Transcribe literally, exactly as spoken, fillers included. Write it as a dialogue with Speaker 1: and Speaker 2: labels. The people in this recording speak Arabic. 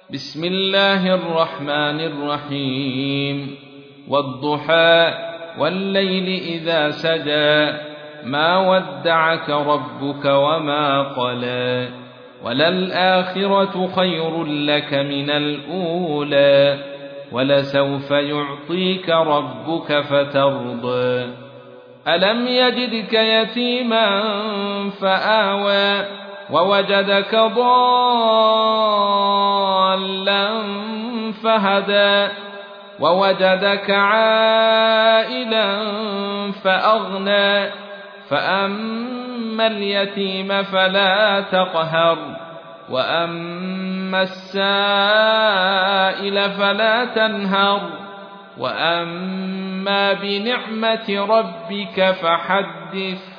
Speaker 1: بسم الله الرحمن الرحيم والضحى والليل إذا سجى ما ودعك ربك وما قلى وللآخرة خير لك من الأولى ولسوف يعطيك ربك فترضى ألم يجدك يتيما فآوى ووجدك ضالا فهدى ووجدك عائلا فأغنى فأما اليتيم فلا تقهر وأما السائل فلا تنهر وأما بنعمة ربك فحدث